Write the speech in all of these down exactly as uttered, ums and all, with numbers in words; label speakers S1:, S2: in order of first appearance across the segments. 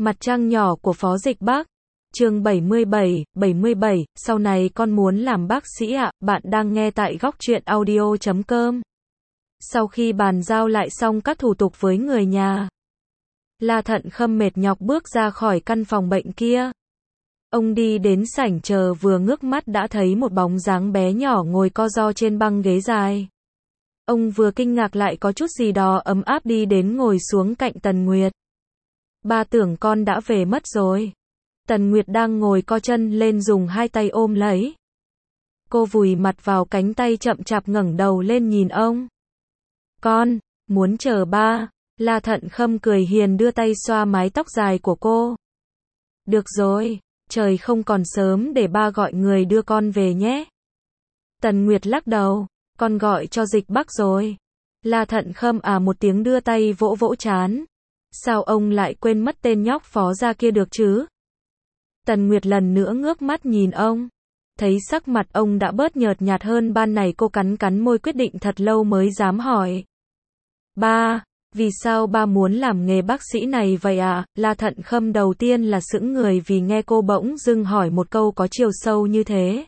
S1: Mặt trăng nhỏ của Phó Dịch Bắc. Chương bảy mươi bảy, bảy mươi bảy, sau này con muốn làm bác sĩ ạ, bạn đang nghe tại góc truyện audio chấm com. Sau khi bàn giao lại xong các thủ tục với người nhà, La Thận Khâm mệt nhọc bước ra khỏi căn phòng bệnh kia. Ông đi đến sảnh chờ vừa ngước mắt đã thấy một bóng dáng bé nhỏ ngồi co ro trên băng ghế dài. Ông vừa kinh ngạc lại có chút gì đó ấm áp đi đến ngồi xuống cạnh Tần Nguyệt. Ba tưởng con đã về mất rồi. Tần Nguyệt đang ngồi co chân lên dùng hai tay ôm lấy. Cô vùi mặt vào cánh tay chậm chạp ngẩng đầu lên nhìn ông. Con, muốn chờ ba. La Thận Khâm cười hiền đưa tay xoa mái tóc dài của cô. Được rồi, trời không còn sớm để ba gọi người đưa con về nhé. Tần Nguyệt lắc đầu, con gọi cho Dịch Bắc rồi. La Thận Khâm à một tiếng đưa tay vỗ vỗ trán. Sao ông lại quên mất tên nhóc Phó gia kia được chứ? Tần Nguyệt lần nữa ngước mắt nhìn ông. Thấy sắc mặt ông đã bớt nhợt nhạt hơn ban nãy, cô cắn cắn môi quyết định thật lâu mới dám hỏi. Ba, vì sao ba muốn làm nghề bác sĩ này vậy ạ? La Thận Khâm đầu tiên là sững người vì nghe cô bỗng dưng hỏi một câu có chiều sâu như thế.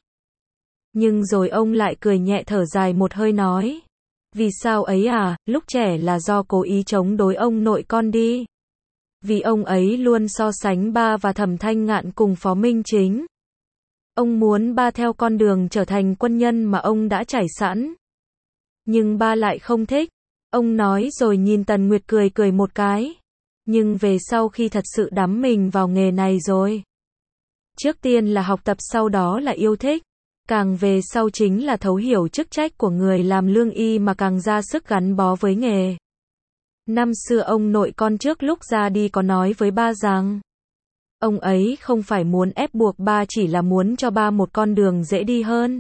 S1: Nhưng rồi ông lại cười nhẹ thở dài một hơi nói. Vì sao ấy à, lúc trẻ là do cố ý chống đối ông nội con đi. Vì ông ấy luôn so sánh ba và Thẩm Thanh Ngạn cùng Phó Minh Chính. Ông muốn ba theo con đường trở thành quân nhân mà ông đã trải sẵn. Nhưng ba lại không thích. Ông nói rồi nhìn Tần Nguyệt cười cười một cái. Nhưng về sau khi thật sự đắm mình vào nghề này rồi. Trước tiên là học tập, sau đó là yêu thích. Càng về sau chính là thấu hiểu chức trách của người làm lương y mà càng ra sức gắn bó với nghề. Năm xưa ông nội con trước lúc ra đi có nói với ba rằng, ông ấy không phải muốn ép buộc ba, chỉ là muốn cho ba một con đường dễ đi hơn.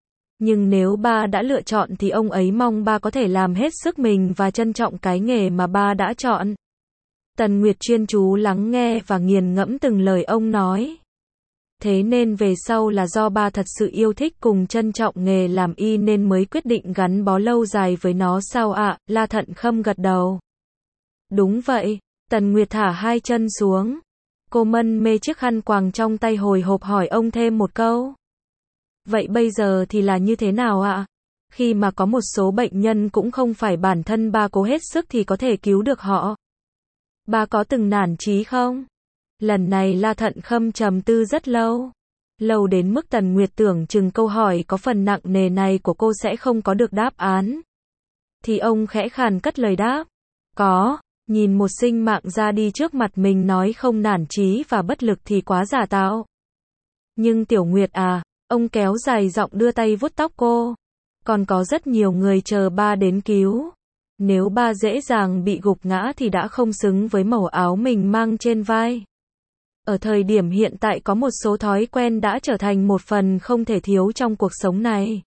S1: Nhưng nếu ba đã lựa chọn thì ông ấy mong ba có thể làm hết sức mình và trân trọng cái nghề mà ba đã chọn. Tần Nguyệt chuyên chú lắng nghe và nghiền ngẫm từng lời ông nói. Thế nên về sau là do ba thật sự yêu thích cùng trân trọng nghề làm y nên mới quyết định gắn bó lâu dài với nó sao ạ? La Thận Khâm gật đầu. Đúng vậy. Tần Nguyệt thả hai chân xuống. Cô mân mê chiếc khăn quàng trong tay hồi hộp hỏi ông thêm một câu. Vậy bây giờ thì là như thế nào ạ? Khi mà có một số bệnh nhân cũng không phải bản thân ba cố hết sức thì có thể cứu được họ. Ba có từng nản chí không? Lần này La Thận Khâm trầm tư rất lâu. Lâu đến mức Tần Nguyệt tưởng chừng câu hỏi có phần nặng nề này của cô sẽ không có được đáp án. Thì ông khẽ khàn cất lời đáp. Có, nhìn một sinh mạng ra đi trước mặt mình nói không nản chí và bất lực thì quá giả tạo. Nhưng Tiểu Nguyệt à, ông kéo dài giọng đưa tay vuốt tóc cô. Còn có rất nhiều người chờ ba đến cứu. Nếu ba dễ dàng bị gục ngã thì đã không xứng với màu áo mình mang trên vai. Ở thời điểm hiện tại có một số thói quen đã trở thành một phần không thể thiếu trong cuộc sống này.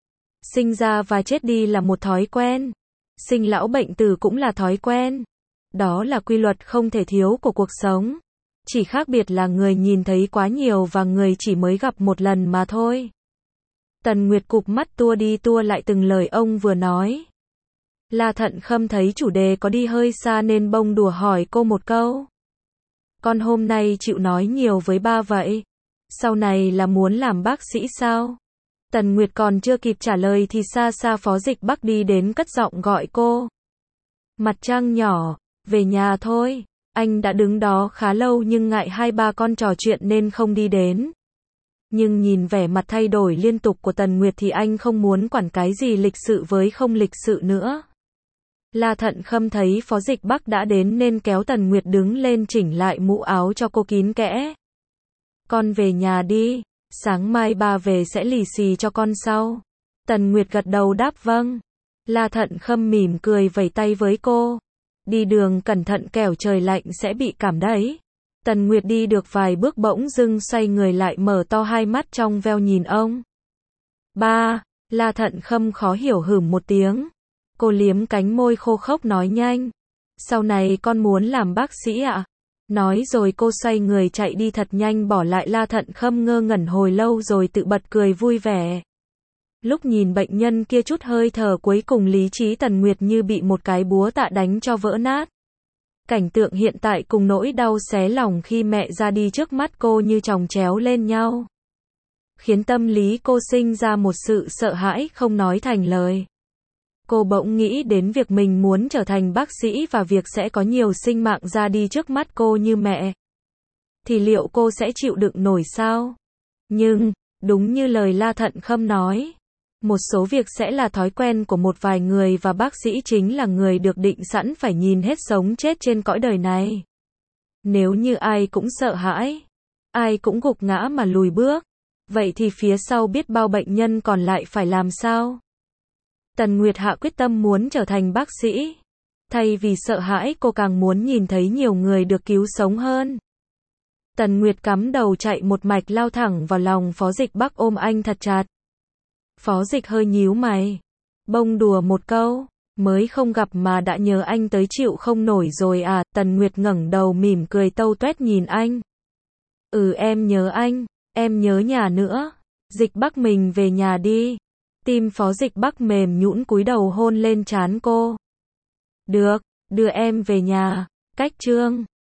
S1: Sinh ra và chết đi là một thói quen. Sinh lão bệnh tử cũng là thói quen. Đó là quy luật không thể thiếu của cuộc sống. Chỉ khác biệt là người nhìn thấy quá nhiều và người chỉ mới gặp một lần mà thôi. Tần Nguyệt cụp mắt tua đi tua lại từng lời ông vừa nói. La Thận Khâm thấy chủ đề có đi hơi xa nên bông đùa hỏi cô một câu. Con hôm nay chịu nói nhiều với ba vậy. Sau này là muốn làm bác sĩ sao? Tần Nguyệt còn chưa kịp trả lời thì xa xa Phó Dịch Bắc đi đến cất giọng gọi cô. Mặt trăng nhỏ, về nhà thôi. Anh đã đứng đó khá lâu nhưng ngại hai ba con trò chuyện nên không đi đến. Nhưng nhìn vẻ mặt thay đổi liên tục của Tần Nguyệt thì anh không muốn quản cái gì lịch sự với không lịch sự nữa. La Thận Khâm thấy Phó Dịch Bắc đã đến nên kéo Tần Nguyệt đứng lên chỉnh lại mũ áo cho cô kín kẽ. Con về nhà đi, sáng mai ba về sẽ lì xì cho con sau. Tần Nguyệt gật đầu đáp vâng. La Thận Khâm mỉm cười vẫy tay với cô. Đi đường cẩn thận kẻo trời lạnh sẽ bị cảm đấy. Tần Nguyệt đi được vài bước bỗng dưng xoay người lại mở to hai mắt trong veo nhìn ông. Ba, La Thận Khâm khó hiểu hửm một tiếng. Cô liếm cánh môi khô khốc nói nhanh. Sau này con muốn làm bác sĩ ạ? Nói rồi cô xoay người chạy đi thật nhanh bỏ lại La Thận Khâm ngơ ngẩn hồi lâu rồi tự bật cười vui vẻ. Lúc nhìn bệnh nhân kia chút hơi thở cuối cùng lý trí Tần Nguyệt như bị một cái búa tạ đánh cho vỡ nát. Cảnh tượng hiện tại cùng nỗi đau xé lòng khi mẹ ra đi trước mắt cô như chồng chéo lên nhau, khiến tâm lý cô sinh ra một sự sợ hãi không nói thành lời. Cô bỗng nghĩ đến việc mình muốn trở thành bác sĩ và việc sẽ có nhiều sinh mạng ra đi trước mắt cô như mẹ. Thì liệu cô sẽ chịu đựng nổi sao? Nhưng, đúng như lời La Thận Khâm nói, một số việc sẽ là thói quen của một vài người và bác sĩ chính là người được định sẵn phải nhìn hết sống chết trên cõi đời này. Nếu như ai cũng sợ hãi, ai cũng gục ngã mà lùi bước, vậy thì phía sau biết bao bệnh nhân còn lại phải làm sao? Tần Nguyệt hạ quyết tâm muốn trở thành bác sĩ. Thay vì sợ hãi, cô càng muốn nhìn thấy nhiều người được cứu sống hơn. Tần Nguyệt cắm đầu chạy một mạch lao thẳng vào lòng Phó Dịch Bắc, ôm anh thật chặt. Phó Dịch hơi nhíu mày, bông đùa một câu, mới không gặp mà đã nhớ anh tới chịu không nổi rồi à? Tần Nguyệt ngẩng đầu mỉm cười tâu tuét nhìn anh. Ừ, em nhớ anh, em nhớ nhà nữa. Dịch Bắc, mình về nhà đi. Tim Phó Dịch Bắc mềm nhũn cúi đầu hôn lên trán cô. Được, đưa em về nhà. Cách Trương